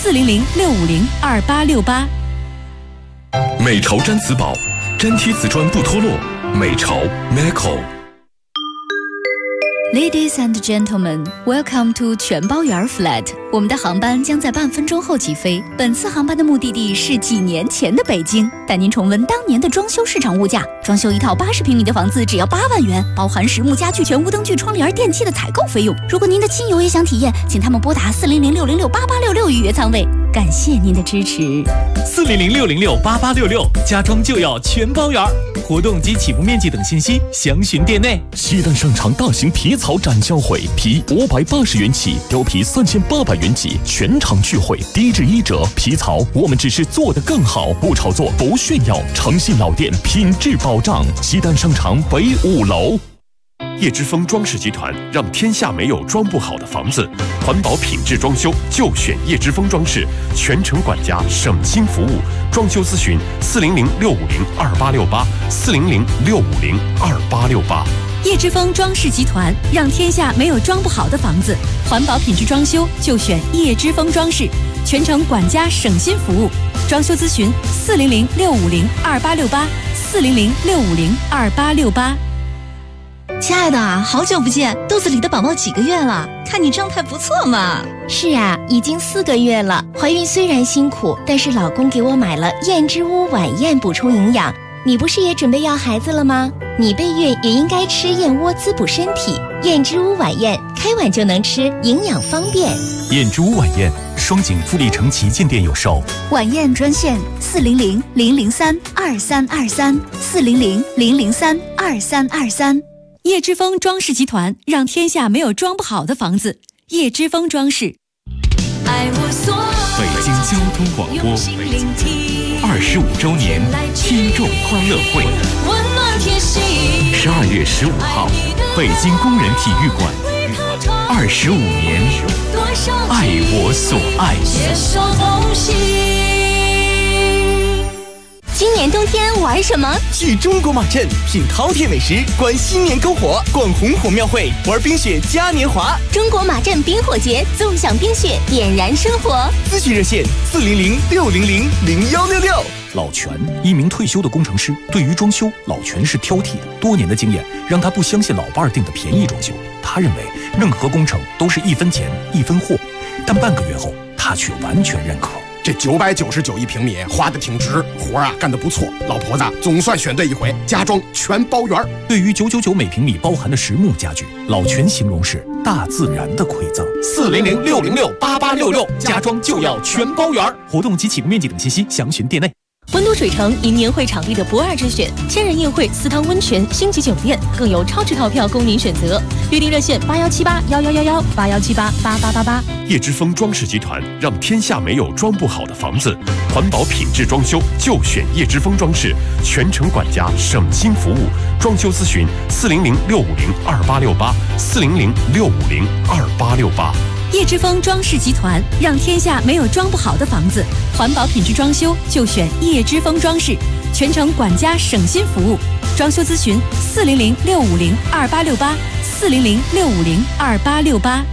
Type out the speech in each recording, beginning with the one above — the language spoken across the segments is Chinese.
400-650-2868。 美巢毡瓷宝，粘贴瓷砖不脱落。美巢 Macco。Ladies and gentlemen, welcome to 全包圆 flat。我们的航班将在半分钟后起飞。本次航班的目的地是几年前的北京，带您重温当年的装修市场物价。装修一套80平米的房子只要8万元，包含实木家具、全屋灯具、窗帘、电器的采购费用。如果您的亲友也想体验，请他们拨打400-606-8866预约舱位。感谢您的支持。 400-606-8866，家装就要全包圆。活动及起步面积等信息详询店内。 西单商场大型皮草展销会，皮580元起，貂皮3800元起，全场聚会，低至1折。皮草我们只是做得更好，不炒作，不炫耀，诚信老店，品质保障。西单商场北5楼。叶之峰装饰集团，让天下没有装不好的房子。环保品质装修就选叶之峰装饰，全程管家，省心服务。装修咨询400-650-2868 400-650-2868。 叶之峰装饰集团，让天下没有装不好的房子。环保品质装修就选叶之峰装饰，全程管家，省心服务。装修咨询400-650-2868 400-650-2868。 亲爱的，好久不见，肚子里的宝宝几个月了？看你状态不错嘛。 是啊，已经4个月了。怀孕虽然辛苦，但是老公给我买了燕之屋晚宴补充营养。你不是也准备要孩子了吗？你备孕也应该吃燕窝滋补身体。燕之屋晚宴，开碗就能吃，营养方便。 燕之屋晚宴，双井富力城旗舰店有售。 晚宴专线400-003-2323 400-003-2323。叶之峰装饰集团，让天下没有装不好的房子。叶之峰装饰。 北京交通广播25周年听众欢乐会，12月15号，北京工人体育馆，25年，爱我所爱。 今年冬天玩什么？ 去中国马镇品饕餮美食，观新年篝火，逛红火庙会，玩冰雪嘉年华。 中国马镇冰火节，纵享冰雪，点燃生活。 咨询热线400-600-0166。 老全，一名退休的工程师，对于装修，老全是挑剔的。多年的经验让他不相信老伴儿订的便宜装修，他认为任何工程都是1分钱1分货。但半个月后，他却完全认可。 这999一平米花得挺值，活啊干得不错，老婆子总算选对一回，家装全包圆。 对于999每平米包含的实木家具，老全形容是大自然的馈赠。 400-600-8866，家装就要全包圆。 活动及起步面积等信息详询店内。 温都水城迎年会场地的不二之选，千人宴会、4汤温泉、星级酒店，更有超值套票供您选择。预订热线81781111 81788888。 叶之峰装饰集团，让天下没有装不好的房子。环保品质装修就选叶之峰装饰，全程管家，省心服务。装修咨询400-650-2868 400-650-2868。 叶之峰装饰集团，让天下没有装不好的房子。环保品质装修就选叶之峰装饰，全程管家，省心服务。装修咨询400-650-2868 400-650-2868。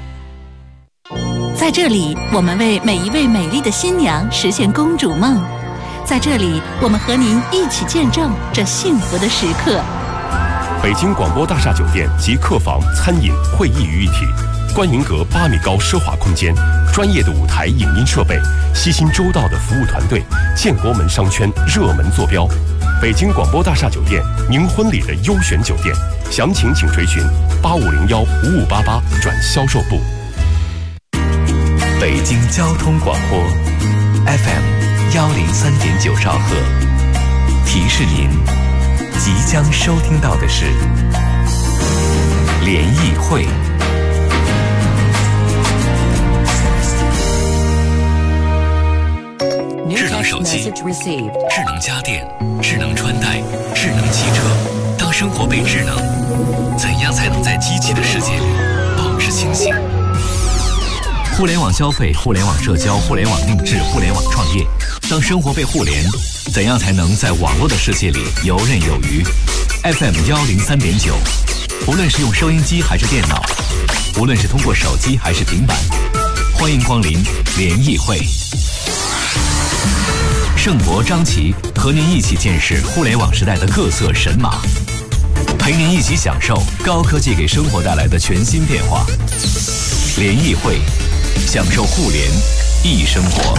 在这里，我们为每一位美丽的新娘实现公主梦。在这里，我们和您一起见证这幸福的时刻。 北京广播大厦酒店及客房、餐饮、会议于一体。观云阁8米高奢华空间，专业的舞台影音设备，悉心周到的服务团队，建国门商圈热门坐标。北京广播大厦酒店，您婚礼的优选酒店，详情请垂询8501-5588转销售部。 北京交通广播 FM 103.9兆赫，提示您即将收听到的是联谊会。智能手机、智能家电、智能穿戴、智能汽车。当生活被智能，怎样才能在机器的世界里保持清醒？互联网消费、互联网社交、互联网定制、互联网创业。当生活被互联，怎样才能在网络的世界里游刃有余？ FM 103.9，无论是用收音机还是电脑，无论是通过手机还是平板， 欢迎光临联谊会。盛博、张琪和您一起见识互联网时代的各色神马，陪您一起享受高科技给生活带来的全新变化。联谊会，享受互联易生活。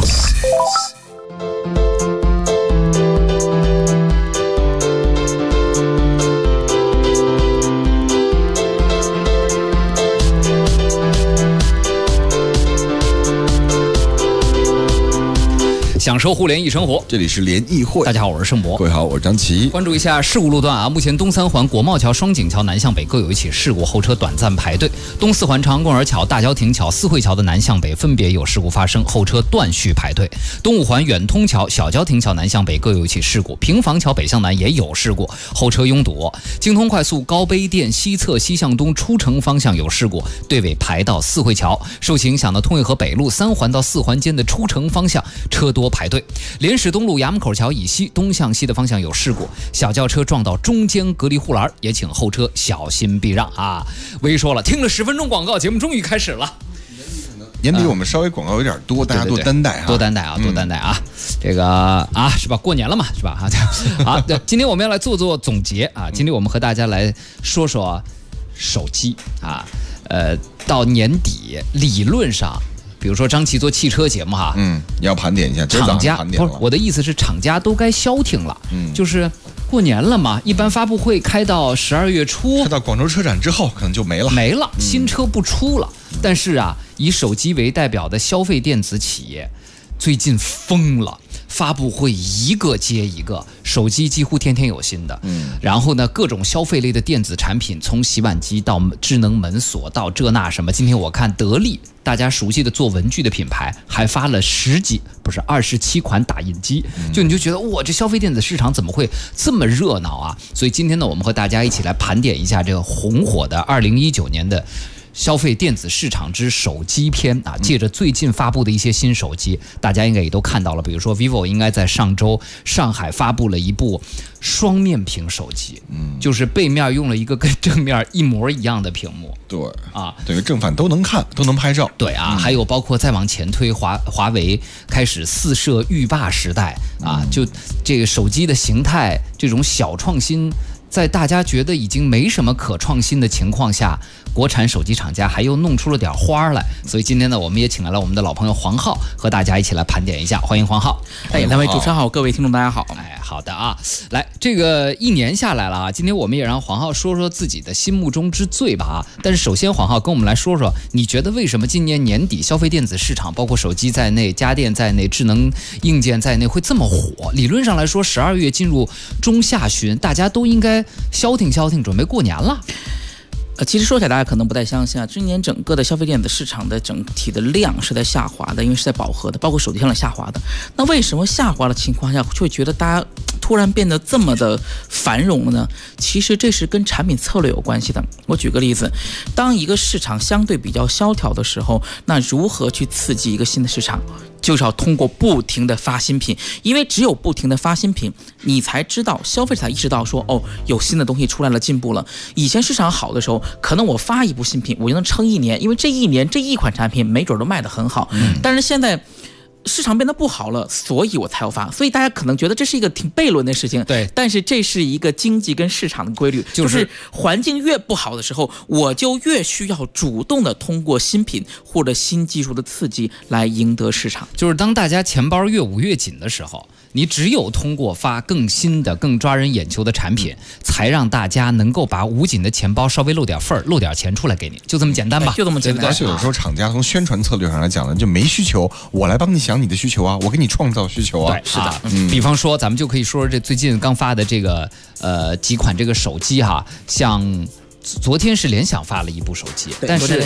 享受互联易生活， 这里是联谊会。 大家好，我是盛博。 各位好，我是张琪。 关注一下事故路段啊，目前东三环国贸桥、双井桥南向北各有一起事故，后车短暂排队；东四环长安公园桥、大郊亭桥、四惠桥的南向北分别有事故发生，后车断续排队；东五环远通桥、小郊亭桥南向北各有一起事故，平房桥北向南也有事故，后车拥堵；京通快速高碑店西侧西向东出城方向有事故，队尾排到四惠桥；受其影响的通惠河北路三环到四环间的出城方向车多排队。莲石东路衙门口桥以西东向西的方向有事故，小轿车撞到中间隔离护栏，也请后车小心避让啊。微说了，听了10分钟广告，节目终于开始了。 年底我们稍微广告有点多，大家多担待啊， 多担待啊，多担待啊。这个啊，是吧？过年了嘛，是吧？好，今天我们要来做总结啊。今天我们和大家来说说手机啊。到年底理论上。比如说张琪做汽车节目哈， 你要盘点一下， 厂家不是我的意思是厂家都该消停了，就是过年了嘛，一般发布会开到12月初， 开到广州车展之后可能就没了， 新车不出了。但是啊，以手机为代表的消费电子企业最近疯了。发布会一个接一个，手机几乎天天有新的。然后呢，各种消费类的电子产品，从洗碗机到智能门锁到这那什么。今天我看得力，大家熟悉的做文具的品牌，还发了27款打印机。你就觉得哇，这消费电子市场怎么会这么热闹啊？所以今天呢，我们和大家一起来盘点一下这个红火的2019年的消费电子市场之手机篇啊，借着最近发布的一些新手机，大家应该也都看到了。比如说 vivo 应该在上周上海发布了一部双面屏手机，就是背面用了一个跟正面一模一样的屏幕。 对啊，等于正反都能看，都能拍照。 对啊，还有包括再往前推，华为开始4摄浴霸时代啊，就这个手机的形态这种小创新。在大家觉得已经没什么可创新的情况下，国产手机厂家还又弄出了点花来。所以今天呢，我们也请来了我们的老朋友黄浩，和大家一起来盘点一下。欢迎黄浩。 两位主持人好，各位听众大家好。 好的啊，来，这个一年下来了啊，今天我们也让黄浩说说自己的心目中之最吧啊。但是首先，黄浩跟我们来说说，你觉得为什么今年年底消费电子市场，包括手机在内、家电在内、智能硬件在内会这么火？理论上来说，12月进入中下旬，大家都应该消停，准备过年了。 其实说起来大家可能不太相信啊，今年整个的消费电子市场的整体的量是在下滑的，因为是在饱和的，包括手机上的下滑的。那为什么下滑的情况下会觉得大家突然变得这么的繁荣了呢？其实这是跟产品策略有关系的。我举个例子，当一个市场相对比较萧条的时候，那如何去刺激一个新的市场？就是要通过不停的发新品，因为只有不停的发新品，你才知道消费者才意识到说，有新的东西出来了，进步了。以前市场好的时候，可能我发一部新品，我就能撑1年，因为这1年这一款产品没准都卖得很好。但是现在市场变得不好了，所以我才要发。所以大家可能觉得这是一个挺悖论的事情， 对。 但是这是一个经济跟市场的规律，就是环境越不好的时候，我就越需要主动的通过新品或者新技术的刺激来赢得市场。 就是当大家钱包越捂越紧的时候，你只有通过发更新的、更抓人眼球的产品，才让大家能够把捂紧的钱包稍微露点缝儿、露点钱出来给你，就这么简单吧？ 就这么简单。 而且有时候厂家从宣传策略上来讲呢，就没需求，我来帮你想你的需求啊，我给你创造需求啊。 对，是的。比方说，咱们就可以说这最近刚发的这个几款这个手机哈，像。昨天是联想发了一部手机，但是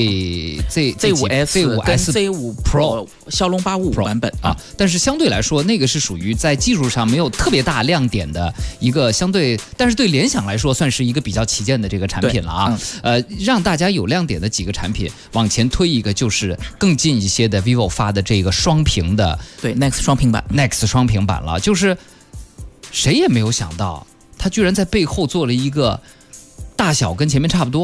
Z5S 跟 Z5 Pro 骁龙855版本啊，但是相对来说，那个是属于在技术上没有特别大亮点的一个相对，但是对联想来说算是一个比较旗舰的这个产品了啊。让大家有亮点的几个产品往前推一个，就是更近一些的 vivo 发的这个双屏的， 对 Nex 双屏版了，就是谁也没有想到，它居然在背后做了一个。大小跟前面差不多，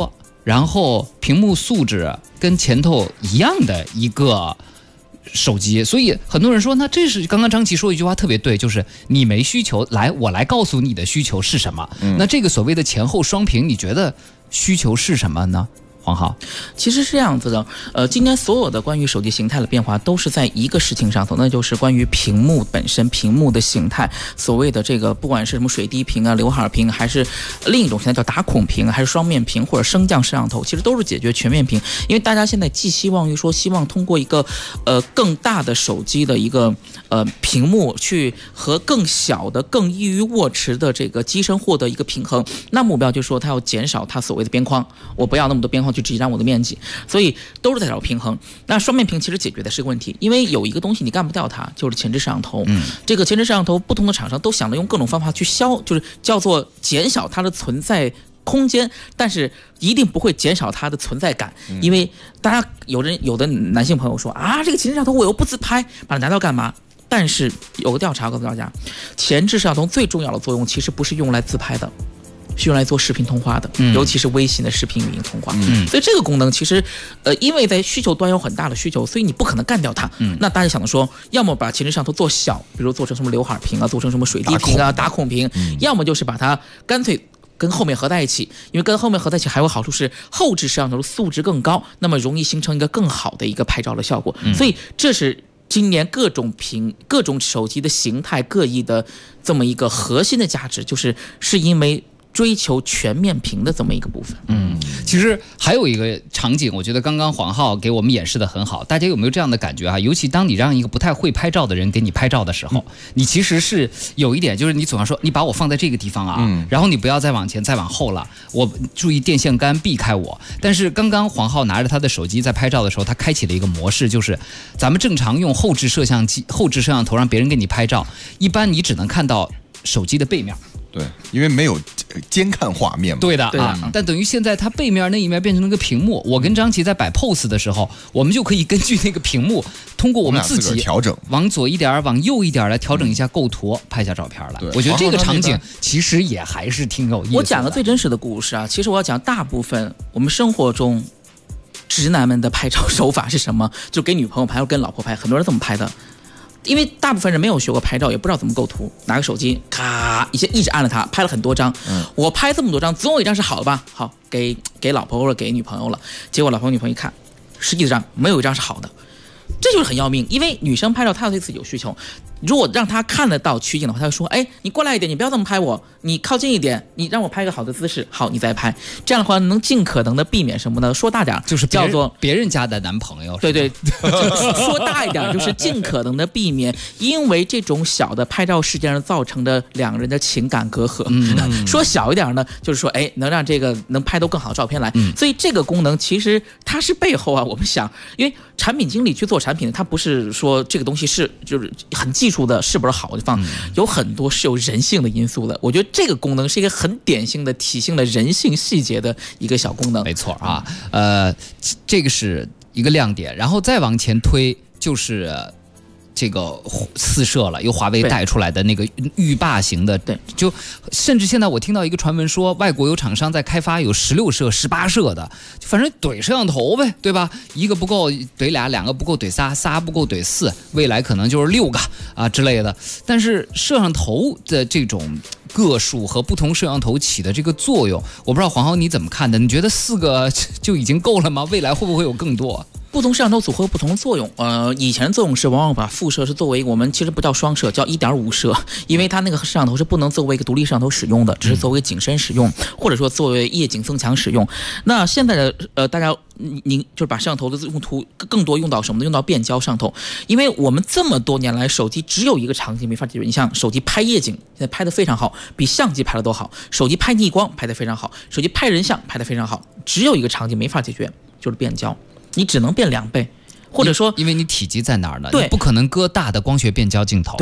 然后屏幕素质跟前头一样的一个手机，所以很多人说，那这是刚刚张琪说一句话特别对，就是你没需求，来我来告诉你的需求是什么。那这个所谓的前后双屏，你觉得需求是什么呢？黄浩， 其实是这样子的，今天所有的关于手机形态的变化都是在一个事情上头，那就是关于屏幕本身，屏幕的形态，所谓的这个不管是什么水滴屏啊、刘海屏，还是另一种形态叫打孔屏，还是双面屏或者升降摄像头，其实都是解决全面屏。因为大家现在既希望于说希望通过一个更大的手机的一个屏幕去和更小的、更易于握持的这个机身获得一个平衡，那目标就是说它要减少它所谓的边框，我不要那么多边框去挤占我的面积，所以都是在找平衡。那双面屏其实解决的是个问题，因为有一个东西你干不掉它，就是前置摄像头。这个前置摄像头，不同的厂商都想着用各种方法去就是叫做减小它的存在空间，但是一定不会减少它的存在感。因为大家有的男性朋友说啊，这个前置摄像头我又不自拍，把它拿到干嘛？但是有个调查告诉大家，前置摄像头最重要的作用其实不是用来自拍的，是用来做视频通话的，尤其是微信的视频语音通话。所以这个功能其实，因为在需求端有很大的需求，所以你不可能干掉它。那大家想着说，要么把前置摄像头做小，比如做成什么刘海屏啊，做成什么水滴屏啊、打孔屏，要么就是把它干脆跟后面合在一起，因为跟后面合在一起还有好处是后置摄像头的素质更高，那么容易形成一个更好的一个拍照的效果。所以这是今年各种手机的形态各异的这么一个核心的价值，是因为追求全面屏的这么一个部分。 其实还有一个场景，我觉得刚刚黄浩给我们演示的很好，大家有没有这样的感觉啊？尤其当你让一个不太会拍照的人给你拍照的时候，你其实是有一点，就是你总要说你把我放在这个地方啊，然后你不要再往前再往后了，我注意电线杆避开我。但是刚刚黄浩拿着他的手机在拍照的时候，他开启了一个模式，就是咱们正常用后置摄像头让别人给你拍照，一般你只能看到手机的背面。 对，因为没有监看画面嘛。 对的啊，但等于现在它背面那一面变成了个屏幕。我跟张琪在摆 pose 的时候，我们就可以根据那个屏幕，通过我们自己调整， 往左一点，往右一点来调整一下构图，拍下照片来。我觉得这个场景其实也还是挺有意思的。 我讲个最真实的故事啊，其实我要讲大部分我们生活中直男们的拍照手法是什么？就给女朋友拍或跟老婆拍，很多人这么拍的。因为大部分人没有学过拍照，也不知道怎么构图，拿个手机咔一直按了它，拍了很多张。我拍这么多张，总有一张是好的吧？好，给老婆或者给女朋友了。结果老婆女朋友一看，10几张没有一张是好的，这就是很要命。因为女生拍照她对自己有需求，如果让她看得到取景的话，她会说：“哎，你过来一点，你不要这么拍我，你靠近一点，你让我拍一个好的姿势，好，你再拍。”这样的话能尽可能的避免什么呢？说大点就是叫做别人家的男朋友。 对，说大一点就是尽可能的避免因为这种小的拍照事件而造成的两人的情感隔阂。说小一点呢，就是说能让这个能拍到更好的照片来。所以这个功能其实它是背后啊，我们想，因为产品经理去做产品，他不是说这个东西就是很技术的是不是好的地方，有很多是有人性的因素的。我觉得这个功能是一个很典型的体现了人性细节的一个小功能。 没错啊，这个是一个亮点，然后再往前推就是这个四摄了，由华为带出来的那个浴霸型的， 对， 就甚至现在我听到一个传闻说，外国有厂商在开发有16摄、18摄的，反正怼摄像头呗，对吧？一个不够怼俩，两个不够怼仨，仨不够怼4，未来可能就是6个啊之类的。但是摄像头的这种个数和不同摄像头起的这个作用，我不知道黄浩你怎么看的？你觉得4个就已经够了吗？未来会不会有更多？ 不同摄像头组合有不同的作用。以前的作用是往往把副摄是作为我们其实不叫双摄，叫1.5摄，因为它那个摄像头是不能作为一个独立摄像头使用的，只是作为景深使用，或者说作为夜景增强使用。那现在的大家您就是把摄像头的用途更多用到什么呢？用到变焦摄像头。因为我们这么多年来手机只有一个场景没法解决，你像手机拍夜景现在拍得非常好，比相机拍的都好，手机拍逆光拍得非常好，手机拍人像拍得非常好，只有一个场景没法解决，就是变焦，你只能变2倍，或者说因为你体积在哪儿呢？ 对， 你不可能搁大的光学变焦镜头。 对，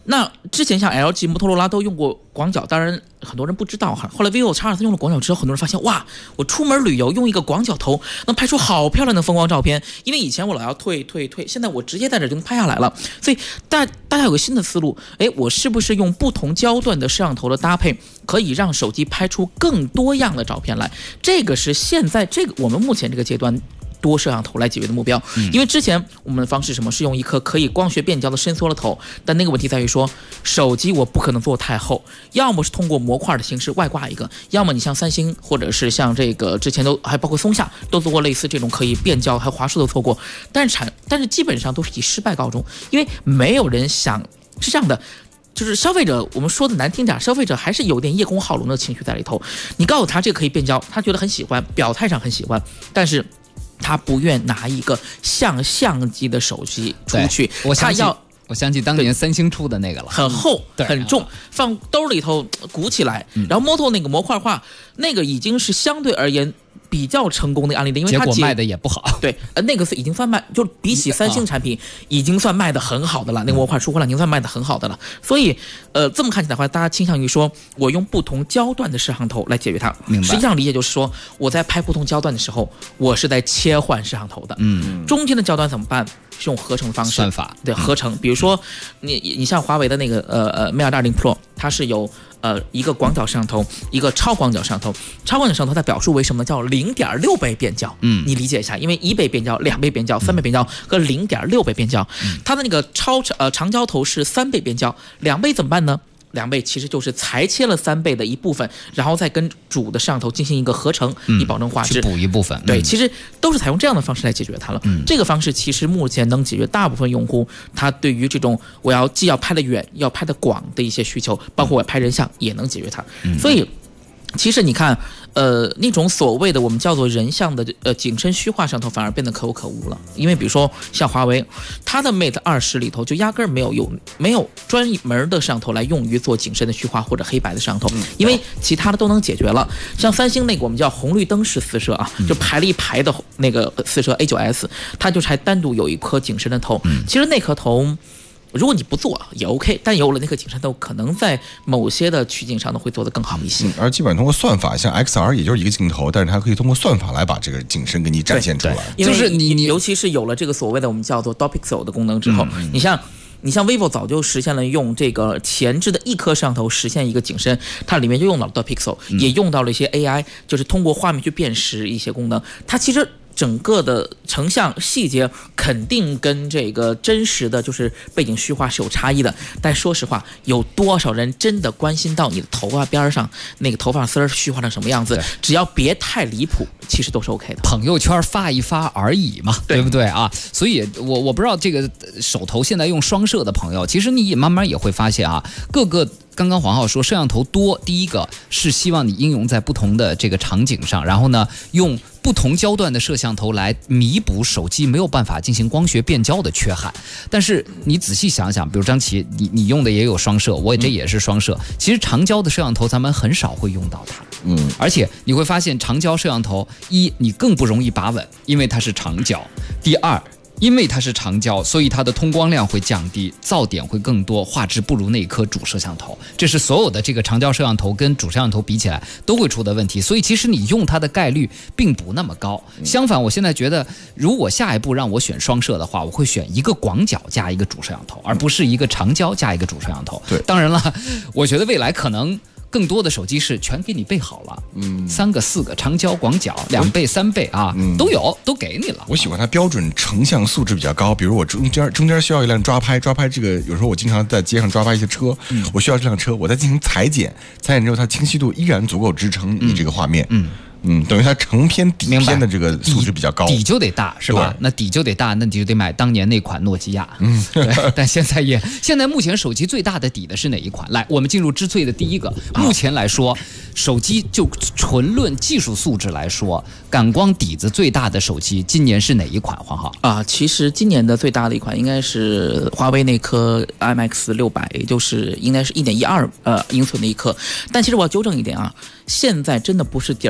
那之前像 LG、摩托罗拉都用过广角，当然很多人不知道哈。后来 vivo X24 用了广角之后，很多人发现哇，我出门旅游用一个广角头能拍出好漂亮的风光照片。因为以前我老要退，现在我直接在这就能拍下来了。所以大家有个新的思路，我是不是用不同焦段的摄像头的搭配，可以让手机拍出更多样的照片来？这个是现在我们目前这个阶段多摄像头来解决的目标。因为之前我们的方式什么是用一颗可以光学变焦的伸缩了头，但那个问题在于说手机我不可能做太厚，要么是通过模块的形式外挂一个，要么你像三星或者是像这个之前都还包括松下都做过类似这种可以变焦，还有华硕都做过，但是基本上都是以失败告终，因为没有人想是这样的。就是消费者，我们说的难听点，消费者还是有点叶公好龙的情绪在里头。你告诉他这个可以变焦，他觉得很喜欢，表态上很喜欢，但是他不愿拿一个像相机的手机出去。我想起当年三星出的那个了， 很厚很重，放兜里头鼓起来，然后Moto那个模块化，那个已经是相对而言比较成功的案例的，因为它结果卖的也不好。 对，那个是已经算卖，就比起三星产品已经算卖的很好的了，那个模块出货量已经算卖的很好的了。所以，这么看起来的话，大家倾向于说，我用不同焦段的摄像头来解决它。 明白。 实际上理解就是说，我在拍不同焦段的时候，我是在切换摄像头的。中间的焦段怎么办？是用合成的方式， 算法对合成。比如说，你像华为的那个Mate 220 Pro， 它是有一个广角摄像头，一个超广角摄像头。超广角摄像头它表述为什么叫0.6倍变焦？你理解一下，因为1倍变焦、2倍变焦、3倍变焦和0.6倍变焦，它的那个长焦头是3倍变焦，2倍怎么办呢？2倍其实就是裁切了3倍的一部分，然后再跟主的摄像头进行一个合成，以保证画质， 去补一部分。 对，其实都是采用这样的方式来解决它了。这个方式其实目前能解决大部分用户他对于这种我既要拍得远，要拍得广的一些需求，包括我拍人像也能解决它。所以其实你看，那种所谓的我们叫做人像的景深虚化摄像头反而变得可有可无了。因为比如说像华为，它的 Mate 20里头就压根儿没有专门的摄像头来用于做景深的虚化或者黑白的摄像头，因为其他的都能解决了。像三星那个我们叫红绿灯式四摄啊，就排了一排的那个四摄 A9S， 它就还单独有一颗景深的头。其实那颗头，如果你不做也 OK， 但有了那颗景深头，可能在某些的取景上呢会做得更好一些。 而基本上通过算法，像 XR 也就是一个镜头，但是它可以通过算法来把这个景深给你展现出来。 就是你尤其是有了这个所谓的我们叫做 Dot Pixel 的功能之后，你像 vivo 早就实现了用这个前置的一颗摄像头实现一个景深，它里面就用到了 Dot Pixel， 也用到了一些 AI， 就是通过画面去辨识一些功能。它其实整个的成像细节肯定跟这个真实的就是背景虚化是有差异的，但说实话，有多少人真的关心到你的头发边上那个头发丝虚化成什么样子？只要别太离谱，其实都是 OK 的。 朋友圈发一发而已嘛， 对不对啊？所以我不知道这个手头现在用双摄的朋友，其实你也慢慢也会发现啊，各个。刚刚黄浩说摄像头多，第一个是希望你应用在不同的这个场景上，然后呢用不同焦段的摄像头来弥补手机没有办法进行光学变焦的缺憾。但是你仔细想想，比如张琪，你用的也有双摄，这也是双摄。其实长焦的摄像头咱们很少会用到它，而且你会发现长焦摄像头你更不容易把稳，因为它是长焦；第二，因为它是长焦，所以它的通光量会降低，噪点会更多，画质不如那颗主摄像头。这是所有的这个长焦摄像头跟主摄像头比起来都会出的问题。所以其实你用它的概率并不那么高。相反，我现在觉得，如果下一步让我选双摄的话，我会选一个广角加一个主摄像头，而不是一个长焦加一个主摄像头。 对， 当然了，我觉得未来可能更多的手机是全给你备好了，3个4个长焦广角，2倍3倍啊，都给你了。 我喜欢它标准成像素质比较高，比如我中间需要一辆抓拍这个，有时候我经常在街上抓拍一些车，我需要这辆车，我再进行裁剪之后，它清晰度依然足够支撑你这个画面。等于它成片底片的这个素质比较高， 底就得大是吧？那底就得大，那你就得买当年那款诺基亚。对，但现在目前手机最大的底的是哪一款？来，我们进入之最的第一个。目前来说，手机就纯论技术素质来说，感光底子最大的手机今年是哪一款？黄浩啊，其实今年的最大的一款应该是华为那颗 IMX600， 就是应该是1.12英寸的一颗。但其实我要纠正一点啊，现在真的不是底儿越大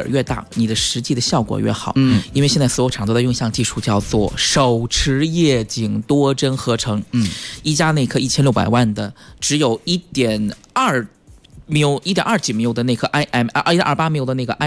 大，你的实际的效果越好。因为现在所有厂都在用一项技术叫做手持夜景多帧合成。一加那颗1600万的，只有1.2几缪的那颗 1.28缪的那个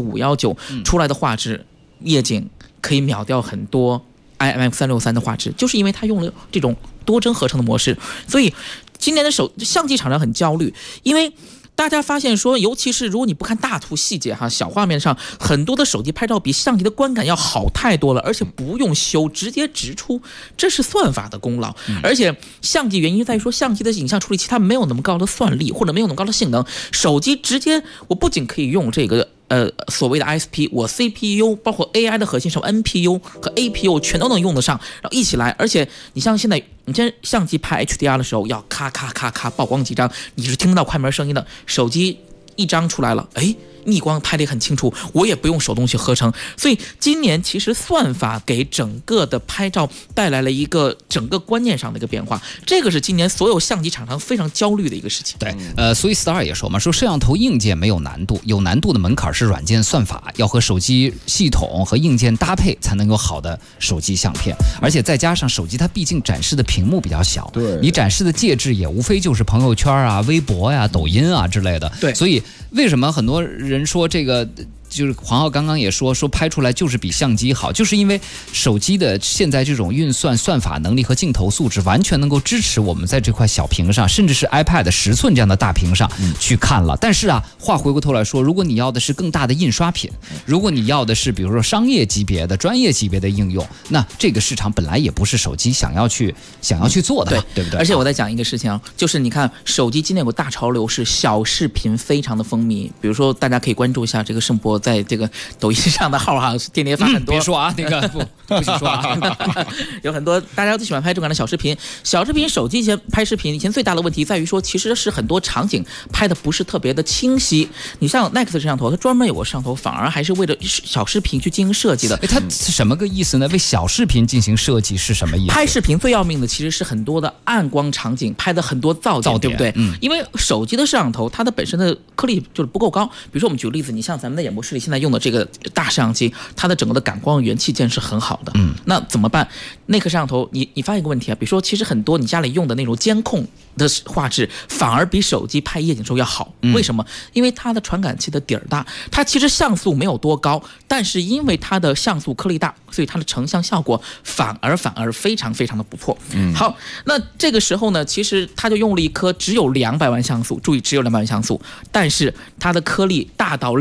IMX519 出来的画质夜景可以秒掉很多 IMX363 的画质，就是因为它用了这种多帧合成的模式。所以今年的相机厂商很焦虑，因为大家发现说，尤其是如果你不看大图细节小画面上很多的手机拍照比相机的观感要好太多了，而且不用修，直接直出，这是算法的功劳。而且相机原因在于说，相机的影像处理器它没有那么高的算力，或者没有那么高的性能，手机直接我不仅可以用这个所谓的 ISP， 我 CPU 包括 AI 的核心什么 NPU 和 APU 全都能用得上，然后一起来。而且你像现在相机拍 HDR 的时候要咔咔咔咔曝光几张，你是听不到快门声音的，手机一张出来了，逆光拍得很清楚，我也不用手动去合成。所以今年其实算法给整个的拍照带来了一个整个观念上的一个变化，这个是今年所有相机厂商非常焦虑的一个事情。 对，所以 Star 也说嘛，说摄像头硬件没有难度，有难度的门槛是软件算法，要和手机系统和硬件搭配才能有好的手机相片。而且再加上手机它毕竟展示的屏幕比较小，对，你展示的介质也无非就是朋友圈啊、微博呀、抖音啊之类的。对，所以为什么很多人说这个？就是黄浩刚刚也说拍出来就是比相机好，就是因为手机的现在这种运算算法能力和镜头素质完全能够支持我们在这块小屏上，甚至是 iPad 10寸这样的大屏上去看了。但是话回过头来说，如果你要的是更大的印刷品，如果你要的是比如说商业级别的、专业级别的应用，那这个市场本来也不是手机想要去做的，对不对？ 而且我再讲一个事情，就是你看手机今年有个大潮流是小视频非常的风靡，比如说大家可以关注一下这个盛博在这个抖音上的号天天发很多。 别说那个不许说有很多大家都喜欢拍这种的小视频。手机以前拍视频以前最大的问题在于说，其实是很多场景拍的不是特别的清晰。你像 Nex 摄像头，它专门有个摄像头，反而还是为了小视频去进行设计的。 它什么个意思呢？为小视频进行设计是什么意思？ 拍视频最要命的其实是很多的暗光场景拍的很多噪点，对不对？因为手机的摄像头它的本身的颗粒就是不够高。比如说我们举个例子，你像咱们的演播室里现在用的这个大摄像机，它的整个的感光元器件是很好的。那怎么办？那颗摄像头你发现一个问题比如说其实很多你家里用的那种监控的画质反而比手机拍夜景时候要好。为什么？因为它的传感器的底儿大，它其实像素没有多高，但是因为它的像素颗粒大，所以它的成像效果反而非常非常的不错。好，那这个时候呢，其实它就用了一颗只有200万像素，注意只有200万像素，但是它的颗粒大到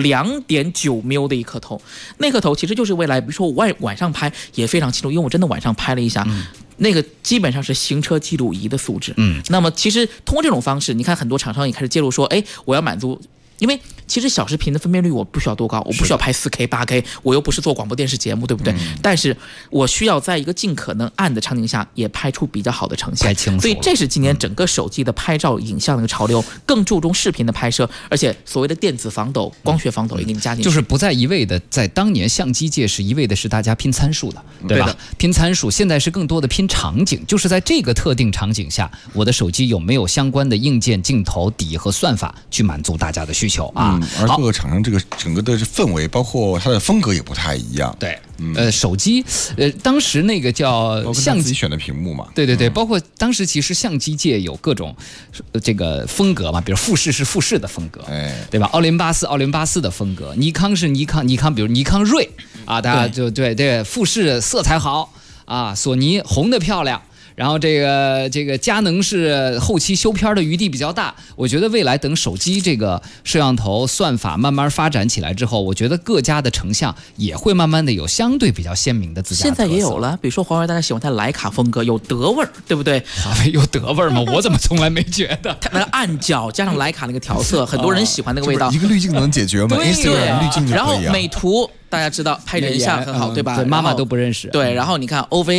2.9缪的一颗头，那颗头其实就是未来，比如说我晚上拍也非常清楚，因为我真的晚上拍了一下。那个基本上是行车记录仪的素质。那么其实通过这种方式，你看很多厂商也开始介入说，我要满足。因为其实小视频的分辨率我不需要多高，我不需要拍 4K 8K， 我又不是做广播电视节目，对不对？但是我需要在一个尽可能暗的场景下也拍出比较好的呈现，所以这是今年整个手机的拍照影像的一个潮流，更注重视频的拍摄，而且所谓的电子防抖、光学防抖也给你加进去， 就是不再一味的在当年相机界是一味的是大家拼参数的，对吧？拼参数，现在是更多的拼场景，就是在这个特定场景下，我的手机有没有相关的硬件、镜头、底和算法去满足大家的需求啊？ 而各个厂商这个整个的氛围，包括它的风格也不太一样。 对，手机，当时那个叫相机自己选的屏幕嘛， 对，包括当时其实相机界有各种这个风格嘛，比如富士是富士的风格，对吧？奥林巴斯的风格，尼康是尼康，比如尼康锐啊，大家就对，富士色彩好啊，索尼红的漂亮。然后这个佳能是后期修片的余地比较大，我觉得未来等手机这个摄像头算法慢慢发展起来之后，我觉得各家的成像也会慢慢的有相对比较鲜明的自家的特色。 现在也有了，比如说华为大家喜欢它徕卡风格，有德味儿，对不对？ 华为有德味儿吗？我怎么从来没觉得？ 它那个暗角加上徕卡那个调色，很多人喜欢那个味道。 一个滤镜能解决吗？ 对， 滤镜就可以啊。 然后美图大家知道拍人像很好，对吧？ 妈妈都不认识。 对，然后你看欧菲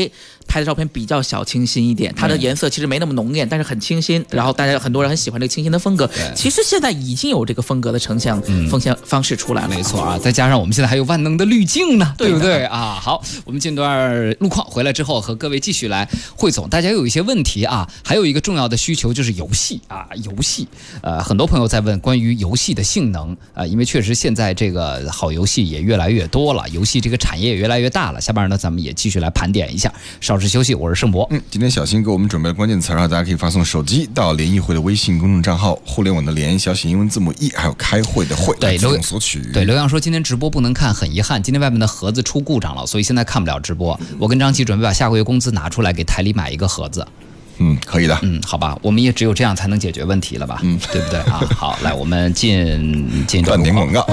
拍的照片比较小清新一点，它的颜色其实没那么浓艳，但是很清新，然后大家很多人很喜欢这个清新的风格。其实现在已经有这个风格的成像方式出来了， 没错啊，再加上我们现在还有万能的滤镜呢，对不对啊？好，我们进段路况回来之后，和各位继续来汇总。大家有一些问题啊，还有一个重要的需求就是游戏啊，游戏。很多朋友在问关于游戏的性能因为确实现在这个好游戏也越来越多了，游戏这个产业也越来越大了。下半呢，咱们也继续来盘点一下。稍事休息，我是盛博。 今天小新给我们准备的关键词大家可以发送手机到联谊会的微信公众账号，互联网的联，小写英文字母 E， 还有开会的会， 对， 自动索取。 对，刘洋说今天直播不能看，很遗憾，今天外面的盒子出故障了，所以现在看不了直播。我跟张琪准备把下个月工资拿出来给台里买一个盒子。 可以的。 好吧，我们也只有这样才能解决问题了吧？对不对啊？好，来，我们进断点广告。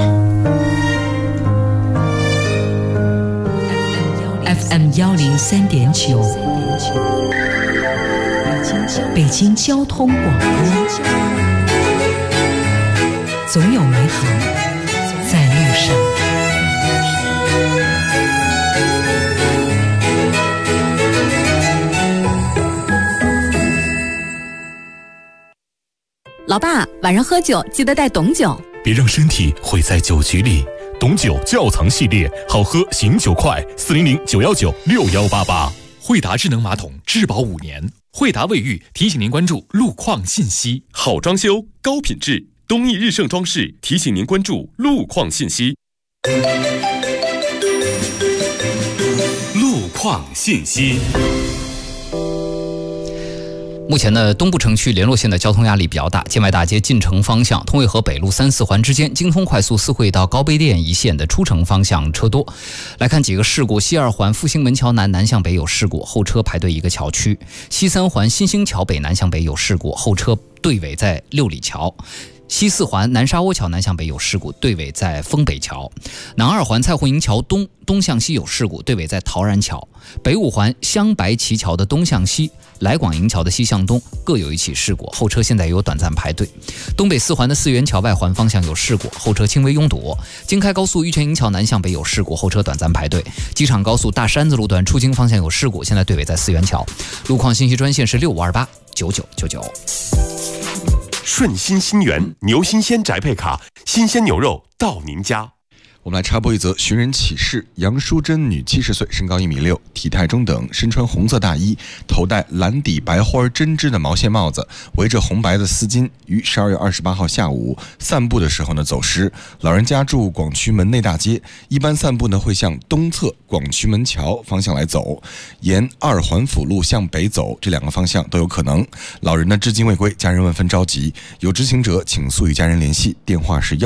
FM 103.9，北京交通广播，总有美好在路上。 老爸，晚上喝酒记得带董酒， 别让身体毁在酒局里。董酒窖藏系列，好喝醒酒快，400-919-6188。惠达智能马桶质保5年。惠达卫浴提醒您关注路况信息。好装修高品质，东益日盛装饰提醒您关注路况信息。路况信息。 目前呢，东部城区联络线的交通压力比较大，建外大街进城方向、通渭河北路3、4环之间、京通快速四惠到高碑店一线的出城方向车多。来看几个事故：西2环复兴门桥南向北有事故，后车排队一个桥区；西3环新兴桥北南向北有事故，后车队尾在六里桥。西4环南沙窝桥南向北有事故，队尾在丰北桥；南2环蔡户营桥东向西有事故，队尾在陶然桥；北5环湘白旗桥的东向西、来广营桥的西向东各有一起事故，后车现在有短暂排队；东北4环的四元桥外环方向有事故，后车轻微拥堵；京开高速玉泉营桥南向北有事故，后车短暂排队；机场高速大山子路段出京方向有事故，现在队尾在四元桥。路况信息专线是65289999。 顺心新源牛新鲜宅配卡，新鲜牛肉到您家。 我们来插播一则寻人启事：杨淑珍，女，70岁，身高1.6米，体态中等，身穿红色大衣，头戴蓝底白花针织的毛线帽子，围着红白的丝巾，于12月28号下午散步的时候呢走失。老人家住广渠门内大街，一般散步呢会向东侧广渠门桥方向来走，沿2环辅路向北走，这2个方向都有可能。老人呢至今未归，家人万分着急，有知情者请速与家人联系，电话是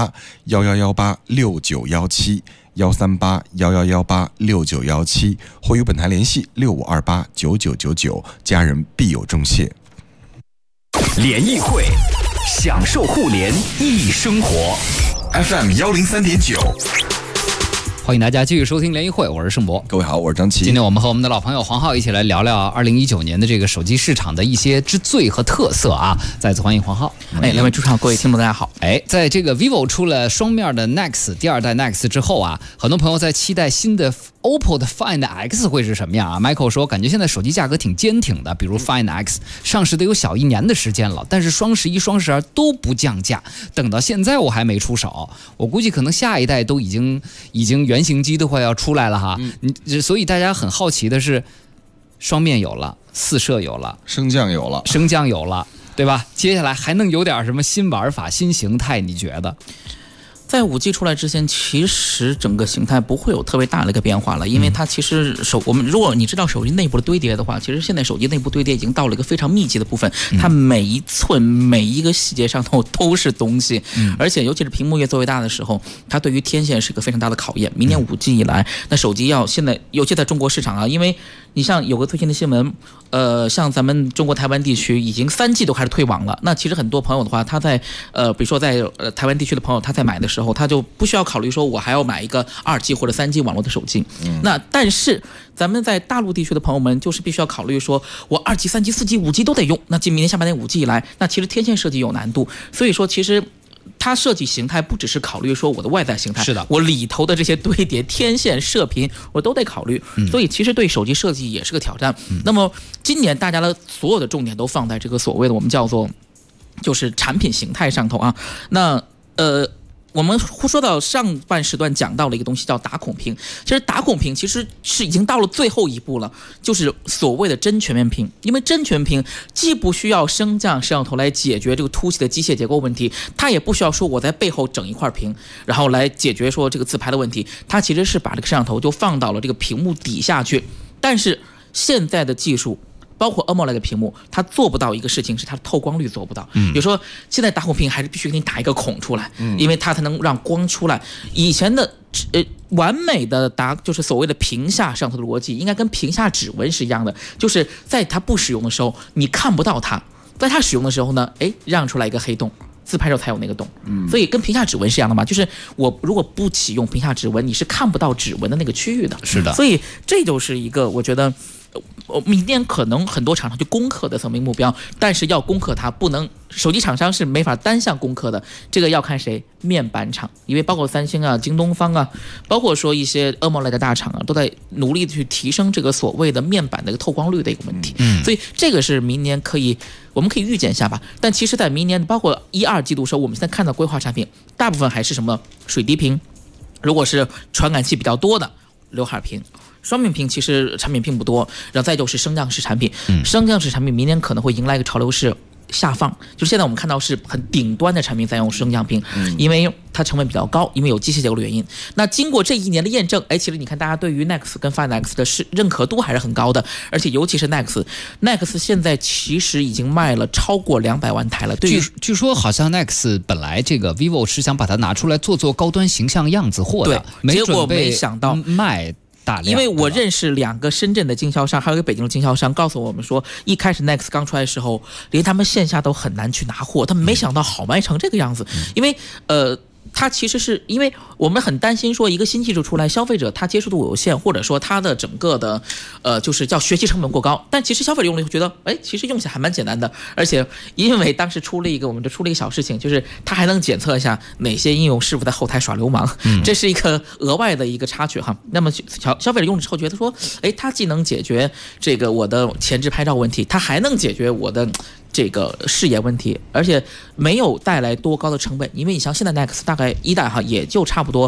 138-1118-6917，138-1118-6917，或与本台联系6528-9999，家人必有重谢。 联谊会，享受互联易生活。 FM 103.9。 欢迎大家继续收听联谊会，我是盛博。 各位好，我是张琪。 今天我们和我们的老朋友黄浩一起来聊聊2019年的这个手机市场的一些之最和特色啊！再次欢迎黄浩。 两位主场，各位听众大家好。 在这个 vivo 出了双面的 Nex 第2代 Nex 之后啊，很多朋友在期待新的 OPPO 的 Find X 会是什么样啊 ？Michael 说，感觉现在手机价格挺坚挺的，比如 Find X 上市得有小1年的时间了，但是双11、双12都不降价，等到现在我还没出手，我估计可能下一代都已经原型机都快要出来了哈。所以大家很好奇的是，双面有了，4摄有了， 升降有了， 对吧？接下来还能有点什么新玩法、新形态？你觉得？ 在5G 出来之前，其实整个形态不会有特别大的一个变化了，因为它其实我们如果你知道手机内部的堆叠的话，其实现在手机内部堆叠已经到了一个非常密集的部分，它每一寸每一个细节上头都是东西，而且尤其是屏幕越做越大的时候，它对于天线是一个非常大的考验。明年5G 以来，那手机现在尤其在中国市场啊，因为你像有个最新的新闻，像咱们中国台湾地区已经3G 都开始退网了。那其实很多朋友的话，他在比如说在台湾地区的朋友，他在买的时候，他就不需要考虑说我还要买一个2G 或者3G 网络的手机。那但是咱们在大陆地区的朋友们，就是必须要考虑说我2G、3G、4G、5G 都得用。那明年下半年5G 以来，那其实天线设计有难度，所以说其实它设计形态不只是考虑说我的外在形态， 是的， 我里头的这些堆叠、天线、射频，我都得考虑。所以其实对手机设计也是个挑战。那么今年大家的所有的重点都放在这个所谓的我们叫做就是产品形态上头啊。那我们说到上半时段讲到了一个东西叫打孔屏，其实打孔屏其实是已经到了最后一步了，就是所谓的真全面屏。因为真全面屏既不需要升降摄像头来解决这个凸起的机械结构问题，它也不需要说我在背后整一块屏然后来解决说这个自拍的问题，它其实是把这个摄像头就放到了这个屏幕底下去。但是现在的技术包括 AMOLED 的屏幕，它做不到一个事情，是它的透光率做不到。比如说现在打孔屏还是必须给你打一个孔出来，因为它才能让光出来。以前的完美的就是所谓的屏下摄像头的逻辑，应该跟屏下指纹是一样的，就是在它不使用的时候你看不到它，在它使用的时候呢，让出来一个黑洞。自拍时候才有那个洞，所以跟屏下指纹是一样的嘛，就是我如果不启用屏下指纹，你是看不到指纹的那个区域的。 是的， 所以这就是一个我觉得明年可能很多厂商去攻克的层面目标，但是要攻克它不能，手机厂商是没法单向攻克的，这个要看谁，面板厂，因为包括三星啊、京东方啊，包括说一些 AMOLED 的大厂啊，都在努力的去提升这个所谓的面板的一个透光率的一个问题。所以这个是明年我们可以预见一下吧。但其实在明年包括1、2季度时候，我们现在看到规划产品大部分还是什么水滴屏，如果是传感器比较多的刘海屏，双面屏其实产品并不多，然后再就是升降式产品。升降式产品明年可能会迎来一个潮流是下放，就是现在我们看到是很顶端的产品在用升降屏，因为它成本比较高，因为有机械结构的原因。那经过这1年的验证，其实你看大家对于 Nex 跟 Find X 的认可度还是很高的，而且尤其是 Nex 现在其实已经卖了超过200万台了。 据说好像 Nex 本来这个 vivo 是想把它拿出来做高端形象样子货的， 结果没想到卖大量。 因为我认识2个深圳的经销商，还有一个北京的经销商，告诉我们说，一开始 Nex 刚出来的时候，连他们线下都很难去拿货，他们没想到好卖成这个样子。因为它其实是因为我们很担心说一个新技术出来，消费者他接触度有限，或者说他的整个的就是叫学习成本过高。但其实消费者用了以后觉得，其实用起来还蛮简单的。而且因为当时我们就出了一个小事情，就是它还能检测一下哪些应用是否在后台耍流氓，这是一个额外的一个插曲哈。那么消费者用了之后觉得说，它既能解决这个我的前置拍照问题，它还能解决我的这个视野问题，而且没有带来多高的成本。因为你像现在 Nex 大概1代也就差不多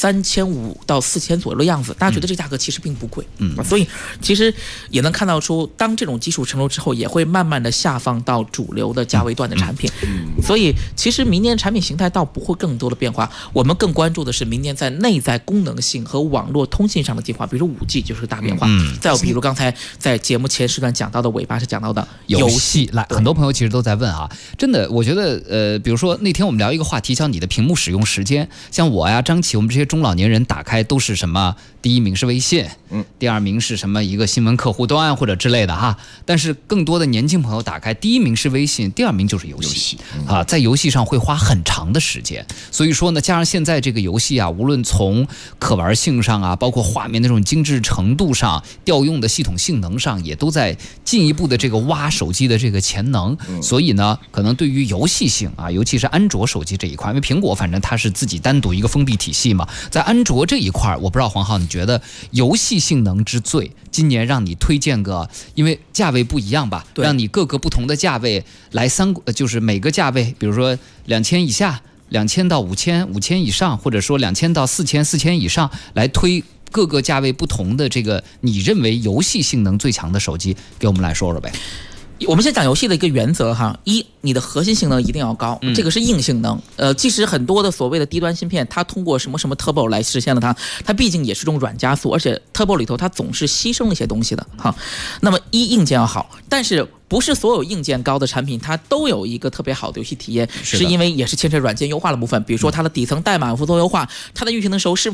3500到4000左右的样子，大家觉得这价格其实并不贵。所以其实也能看到出，当这种技术成熟之后，也会慢慢的下放到主流的价位段的产品。所以其实明年产品形态倒不会更多的变化，我们更关注的是明年在内在功能性和网络通信上的进化，比如说5G 就是个大变化。再有比如刚才在节目前时段讲到的尾巴是讲到的游戏， 来很多朋友其实都在问啊，真的，我觉得比如说那天我们聊一个话题叫你的屏幕使用时间，像我呀、张琪，我们这些中老年人打开都是什么？第1名是微信，第2名是什么一个新闻客户端或者之类的哈。但是更多的年轻朋友打开，第1名是微信，第2名就是游戏啊，在游戏上会花很长的时间。所以说呢，加上现在这个游戏啊，无论从可玩性上啊，包括画面的这种精致程度上，调用的系统性能上，也都在进一步的这个挖手机的这个潜能。所以呢，可能对于游戏性啊，尤其是安卓手机这一块，因为苹果反正它是自己单独一个封闭体系嘛，在安卓这一块，我不知道黄浩你觉得游戏性能之最，今年让你推荐个，因为价位不一样吧，让你各个不同的价位来就是每个价位，比如说2000以下，2000到5000，5000以上，或者说2000到4000，4000以上，来推各个价位不同的这个你认为游戏性能最强的手机，给我们来说说呗。 我们先讲游戏的一个原则哈，你的核心性能一定要高，这个是硬性能。即使很多的所谓的低端芯片，它通过什么 Turbo 来实现了它毕竟也是种软加速，而且 Turbo 里头它总是牺牲了一些东西的哈。那么硬件要好，但是不是所有硬件高的产品它都有一个特别好的游戏体验，是因为也是牵扯软件优化的部分，比如说它的底层代码辅助优化，它的运行的时候是否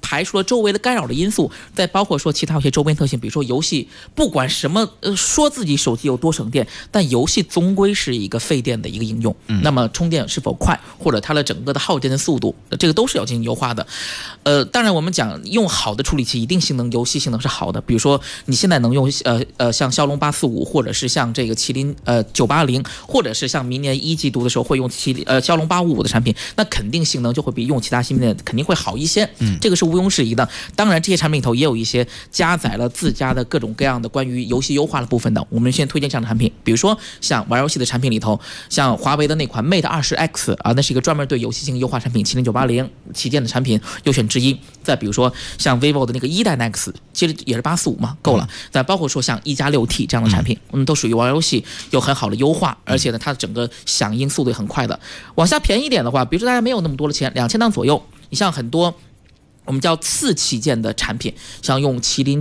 排除了周围的干扰的因素，再包括说其他有些周边特性，比如说游戏不管什么说自己手机有多省电，但游戏终归是一个费电的一个应用。那么充电是否快，或者它的整个的耗电的速度，这个都是要进行优化的。当然我们讲用好的处理器，一定性能游戏性能是好的。比如说你现在能用像骁龙845，或者是像这个麒麟980，或者是像明年1季度的时候会用骁龙855的产品，那肯定性能就会比用其他芯片肯定会好一些。这个是毋庸置疑的。当然这些产品里头也有一些加载了自家的各种各样的关于游戏优化的部分的，我们先推荐这样的产品。比如说像玩游戏的产品里头，像华为的那款 Mate 20X 啊，那是一个专门对游戏进行优化产品，麒麟980旗舰的产品优选之一。再比如说像 vivo 的那个1代 Nex， 其实也是845嘛，够了。再包括说像1+6T 这样的产品，都属于玩游戏有很好的优化，而且呢它整个响应速度也很快的。往下便宜一点的话，比如说大家没有那么多的钱，2000档左右，你像很多我们叫次旗舰的产品，像用麒麟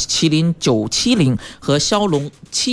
970和骁龙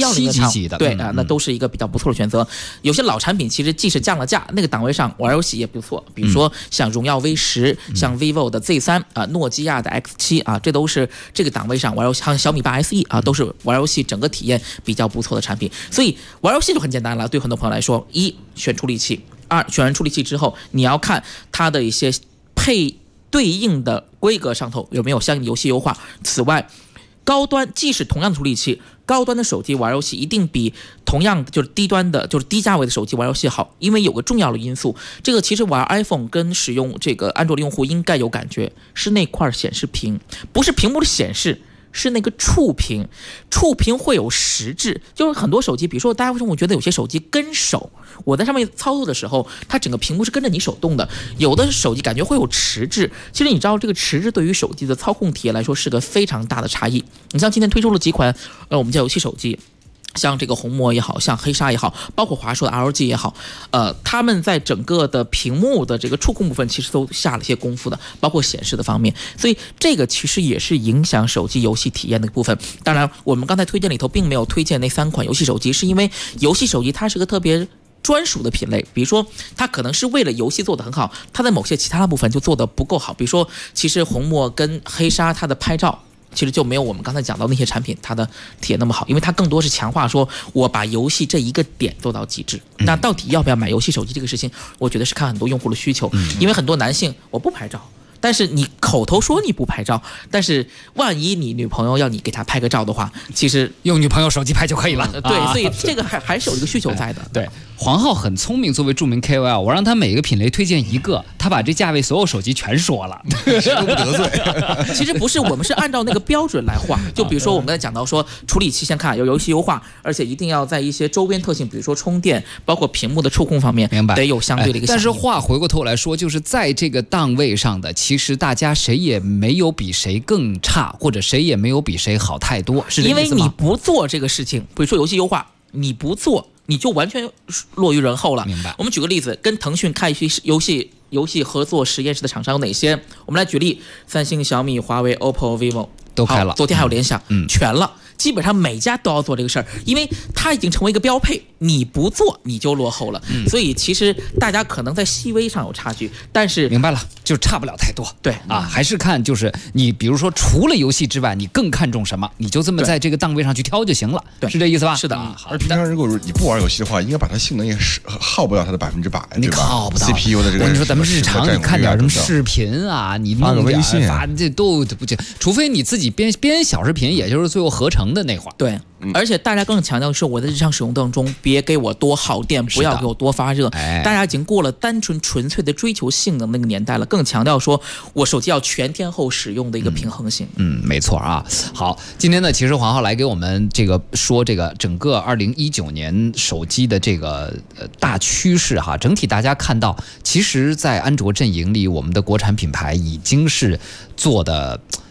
710的对那都是一个比较不错的选择。有些老产品其实即使降了价，那个档位上玩游戏也不错，比如说像荣耀 V10，像 vivo 的 Z3诺基亚的 X7这都是这个档位上玩游戏，像小米8 SE都是玩游戏整个体验比较不错的产品。所以玩游戏就很简单了，对很多朋友来说，一选处理器，二选完处理器之后，你要看它的一些对应的规格上头有没有相应的游戏优化。此外，高端即使同样的处理器，高端的手机玩游戏一定比同样就是低端的就是低价位的手机玩游戏好，因为有个重要的因素，这个其实玩 iPhone 跟使用这个安卓的用户应该有感觉，是那块显示屏，不是屏幕的显示，是那个触屏会有实质。就是很多手机，比如说大家为什么我觉得有些手机跟手，我在上面操作的时候，它整个屏幕是跟着你手动的，有的手机感觉会有迟滞。其实你知道这个迟滞对于手机的操控体验来说是个非常大的差异。你像今天推出了几款我们叫游戏手机，像这个红魔也好，像黑鲨也好，包括华硕的 ROG 也好，他们在整个的屏幕的这个触控部分其实都下了一些功夫的，包括显示的方面，所以这个其实也是影响手机游戏体验的部分。当然我们刚才推荐里头并没有推荐那3款游戏手机，是因为游戏手机它是个特别专属的品类，比如说它可能是为了游戏做得很好，它在某些其他的部分就做得不够好。比如说其实红魔跟黑鲨它的拍照其实就没有我们刚才讲到那些产品它的体验那么好，因为它更多是强化说我把游戏这一个点做到极致。那到底要不要买游戏手机这个事情，我觉得是看很多用户的需求，因为很多男性我不拍照，但是你口头说你不拍照，但是万一你女朋友要你给她拍个照的话，其实用女朋友手机拍就可以了。 对，所以这个还是有一个需求在的。 对，黄浩很聪明，作为著名 KOL， 我让他每个品类推荐一个，他把这价位所有手机全说了， 谁都不得罪。 其实不是，我们是按照那个标准来画。就比如说我们刚才讲到说，处理器先看有游戏优化，而且一定要在一些周边特性，比如说充电，包括屏幕的触控方面， 明白， 得有相对的一个。 但是话回过头来说，就是在这个档位上的，其实大家谁也没有比谁更差，或者谁也没有比谁好太多，是这意思吗？ 因为你不做这个事情，比如说游戏优化，你不做，你就完全落于人后了。 明白。 我们举个例子，跟腾讯开一些游戏合作实验室的厂商有哪些？我们来举例，三星、小米、华为、OPPO、vivo 都开了， 昨天还有联想，全了。基本上每家都要做这个事儿，因为它已经成为一个标配，你不做你就落后了。所以其实大家可能在细微上有差距，但是明白了，就差不了太多。 对还是看就是你比如说除了游戏之外，你更看重什么，你就这么在这个档位上去挑就行了。 对， 是这意思吧？ 是的。 而平常如果你不玩游戏的话，应该把它性能也耗不了它的100%， 你耗不到 CPU 的这个。 你说咱们日常你看点什么视频啊，你发个微信发这都不行，除非你自己编小视频，也就是最后合成的那会儿。 对。而且大家更强调的是，我在日常使用当中别给我多耗电，不要给我多发热。大家已经过了单纯粹的追求性能那个年代了，更强调说我手机要全天候使用的一个平衡性。 没错啊。好，今天呢，其实黄浩来给我们说这个整个2019年手机的这个大趋势哈，整体大家看到，其实，在安卓阵营里，我们的国产品牌已经是做的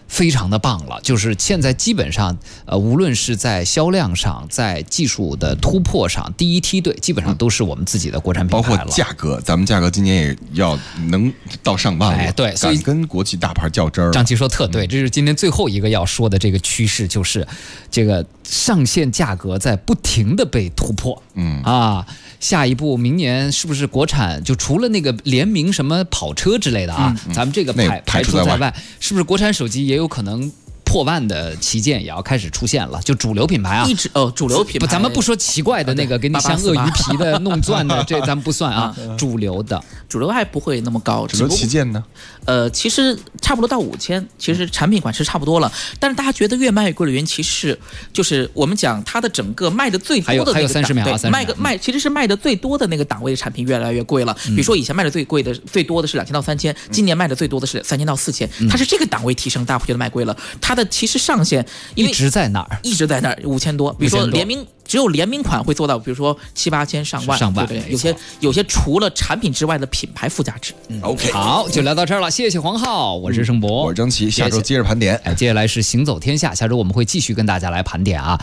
非常的棒了，就是现在基本上无论是在销量上，在技术的突破上，第一梯队基本上都是我们自己的国产品牌了。 包括价格，咱们价格今年也要能到上万了。 对，所以跟国际大牌较真儿。 张琪说特对，这是今天最后一个要说的这个趋势，就是这个上线价格在不停的被突破。下一步明年是不是国产就除了那个联名什么跑车之类的啊，咱们这个排除在外，是不是国产手机也有可能破万的旗舰也要开始出现了？就主流品牌啊， 主流品牌， 咱们不说奇怪的那个给你镶鳄鱼皮的、弄钻的，这咱们不算啊。主流还不会那么高， 主流旗舰呢？ 其实差不多到5000，其实产品款式差不多了。但是大家觉得越卖越贵的原因，其实就是我们讲它的整个卖的最多的那个还有30秒啊， 其实是卖的最多的那个档位的产品越来越贵了。比如说以前卖的最多的是2000到3000，今年卖的最多的是3000到4000，它是这个档位提升，大家不觉得卖贵了？它的其实上限因为一直在那儿 ，5000多。比如说只有联名款会做到，比如说7、8千上万，对，有些除了产品之外的品牌附加值。 OK， 好，就聊到这儿了，谢谢黄浩，我是盛博， 我是张琪，下周接着盘点。 接下来是行走天下，下周我们会继续跟大家来盘点啊，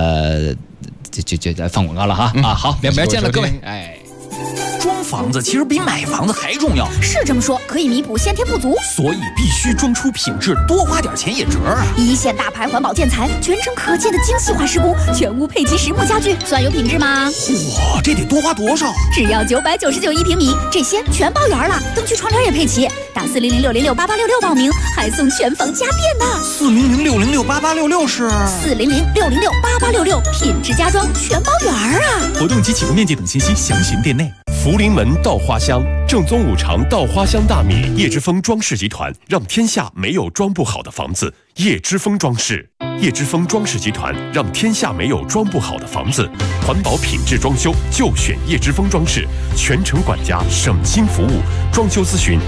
就放广告了哈好，明天见了各位， 装房子其实比买房子还重要， 是这么说，可以弥补先天不足， 所以必须装出品质，多花点钱也值啊！ 一线大牌环保建材，全程可见的精细化施工，全屋配齐实木家具，算有品质吗？ 哇，这得多花多少？ 只要999一平米，这些全包圆了，灯具窗帘也配齐，打400-606-8866报名，还送全房家电呢。 400-606-8866是 400-606-8866，品质家装全包圆啊！ 活动及启动面积等信息详询店内。福临门稻花香，正宗五常稻花香大米。叶之峰装饰集团，让天下没有装不好的房子。叶之峰装饰，叶之峰装饰集团，让天下没有装不好的房子。环保品质装修就选叶之峰装饰，全程管家，省心服务。装修咨询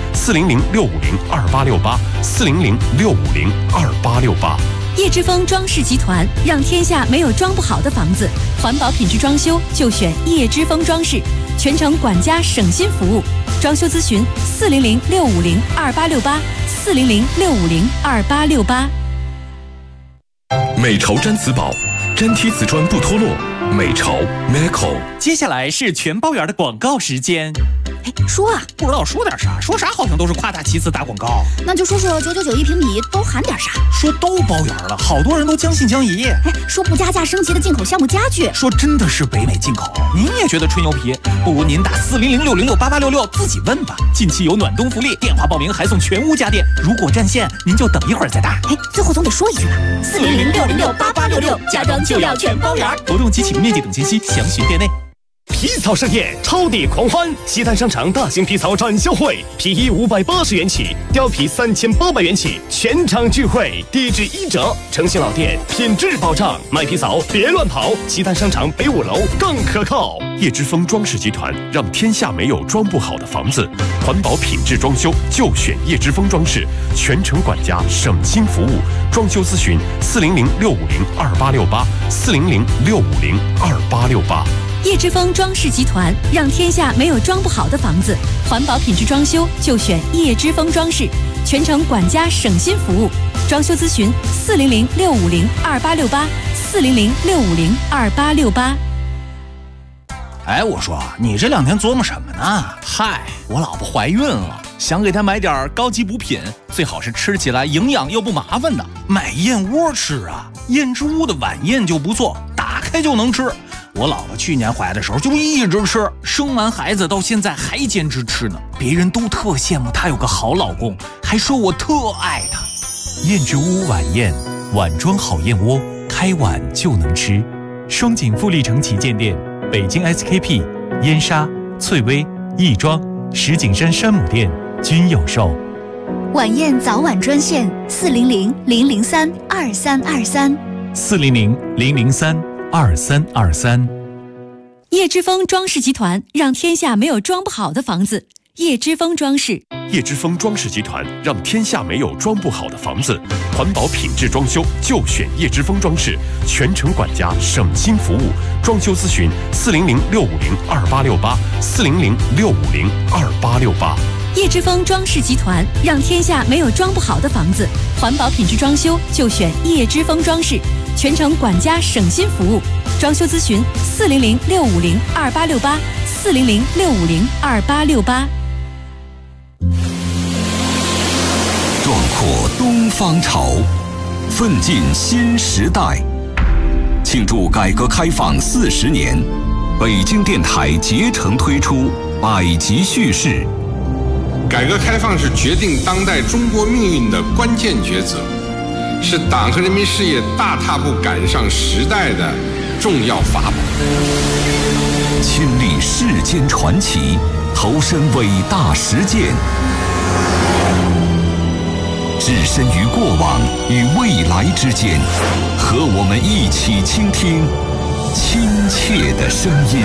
400-650-2868，400-650-2868。 叶之峰装饰集团，让天下没有装不好的房子。环保品质装修就选叶之峰装饰，全程管家省心服务。装修咨询400-650-2868，400-650-2868。 美潮毡瓷宝，粘贴瓷砖不脱落。美潮 Meco。 接下来是全包圆的广告时间。 说啊， 不知道说点啥，说啥好像都是夸大其词打广告。 那就说说999一平米都含点啥？ 说都包圆了，好多人都将信将疑。 说不加价升级的进口橡木家具， 说真的是北美进口。您也觉得吹牛皮？不如您打400-606-8866自己问吧。近期有暖冬福利，电话报名还送全屋家电。如果占线，您就等一会儿再打。 最后总得说一句吧，400-606-8866，家装就要全包圆。 活动及启动面积等信息详询店内。 皮草盛宴，超地狂欢！西单商场大型皮草展销会，皮衣580元起，貂皮3800元起，全场聚会，低至1折，诚信老店，品质保障，买皮草别乱跑，西单商场北5楼更可靠。叶之峰装饰集团，让天下没有装不好的房子。环保品质装修就选叶之峰装饰，全程管家，省心服务。装修咨询400-650-2868，400-650-2868。 叶之峰装饰集团，让天下没有装不好的房子。环保品质装修就选叶之峰装饰，全程管家省心服务。装修咨询400-650-2868，400-650-2868。 我说你这2天琢磨什么呢？嗨，我老婆怀孕了，想给她买点高级补品，最好是吃起来营养又不麻烦的。买燕窝吃啊，燕之屋的晚宴就不错，打开就能吃。我老婆去年怀的时候就一直吃，生完孩子到现在还坚持吃呢。别人都特羡慕她有个好老公，还说我特爱她。燕之屋晚宴，碗装好燕窝，开碗就能吃。双井富力城旗舰店、北京 SKP、燕莎、翠微、亦庄、石景山山姆店均有售。 晚宴早晚专线 400-003-2323，400-003-2323。 叶之峰装饰集团，让天下没有装不好的房子。叶之峰装饰， 叶之峰装饰集团，让天下没有装不好的房子。环保品质装修就选叶之峰装饰，全程管家，省心服务。装修咨询400-650-2868，400-650-2868。 叶之峰装饰集团，让天下没有装不好的房子。环保品质装修就选叶之峰装饰，全程管家省心服务。装修咨询400-650-2868，400-650-2868。 壮阔东方潮，奋进新时代。庆祝改革开放40年，北京电台竭诚推出百集叙事。 改革开放是决定当代中国命运的关键抉择，是党和人民事业大踏步赶上时代的重要法宝。 亲历世间传奇，投身伟大实践，置身于过往与未来之间，和我们一起倾听亲切的声音。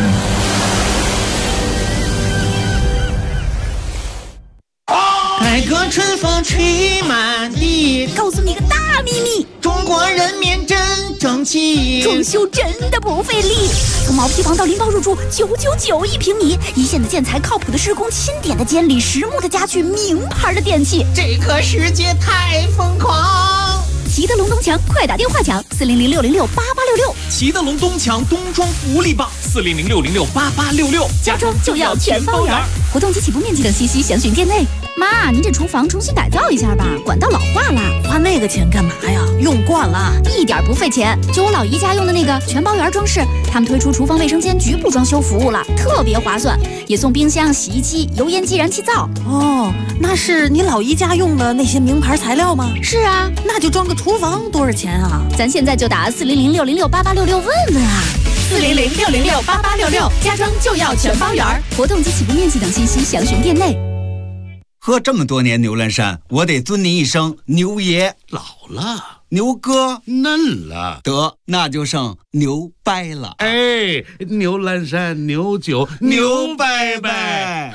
改革春风吹满地， 告诉你个大秘密， 中国人民真争气， 装修真的不费力。从毛坯房到拎包入住，999一平米，一线的建材，靠谱的施工，钦点的监理，实木的家具，名牌的电器， 这个世界太疯狂。 齐德龙东墙，快打电话抢400-606-8866。 齐德龙东墙冬装福利棒，400-606-8866。 家装就要全方圆。活动及起步面积等信息详询店内。妈，您这厨房重新改造一下吧，管道老化了。 花那个钱干嘛呀？用惯了， 一点不费钱。就我老姨家用的那个全包圆装饰，他们推出厨房卫生间局部装修服务了，特别划算，也送冰箱、洗衣机、油烟机、燃气灶。 哦，那是你老姨家用的那些名牌材料吗？ 是啊， 那就装个厨房多少钱啊？ 咱现在就打400-606-8866问问啊。 400-606-8866， 家装就要全包圆。活动及起步面积等信息详询店内。 喝这么多年牛栏山，我得尊您一声牛爷。 老了， 牛哥嫩了， 得那就剩牛掰了。 哎，牛栏山牛酒牛掰掰。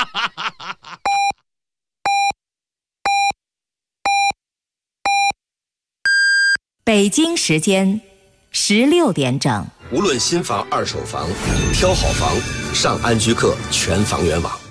北京时间16点整。 无论新房二手房，挑好房上安居客全房源网。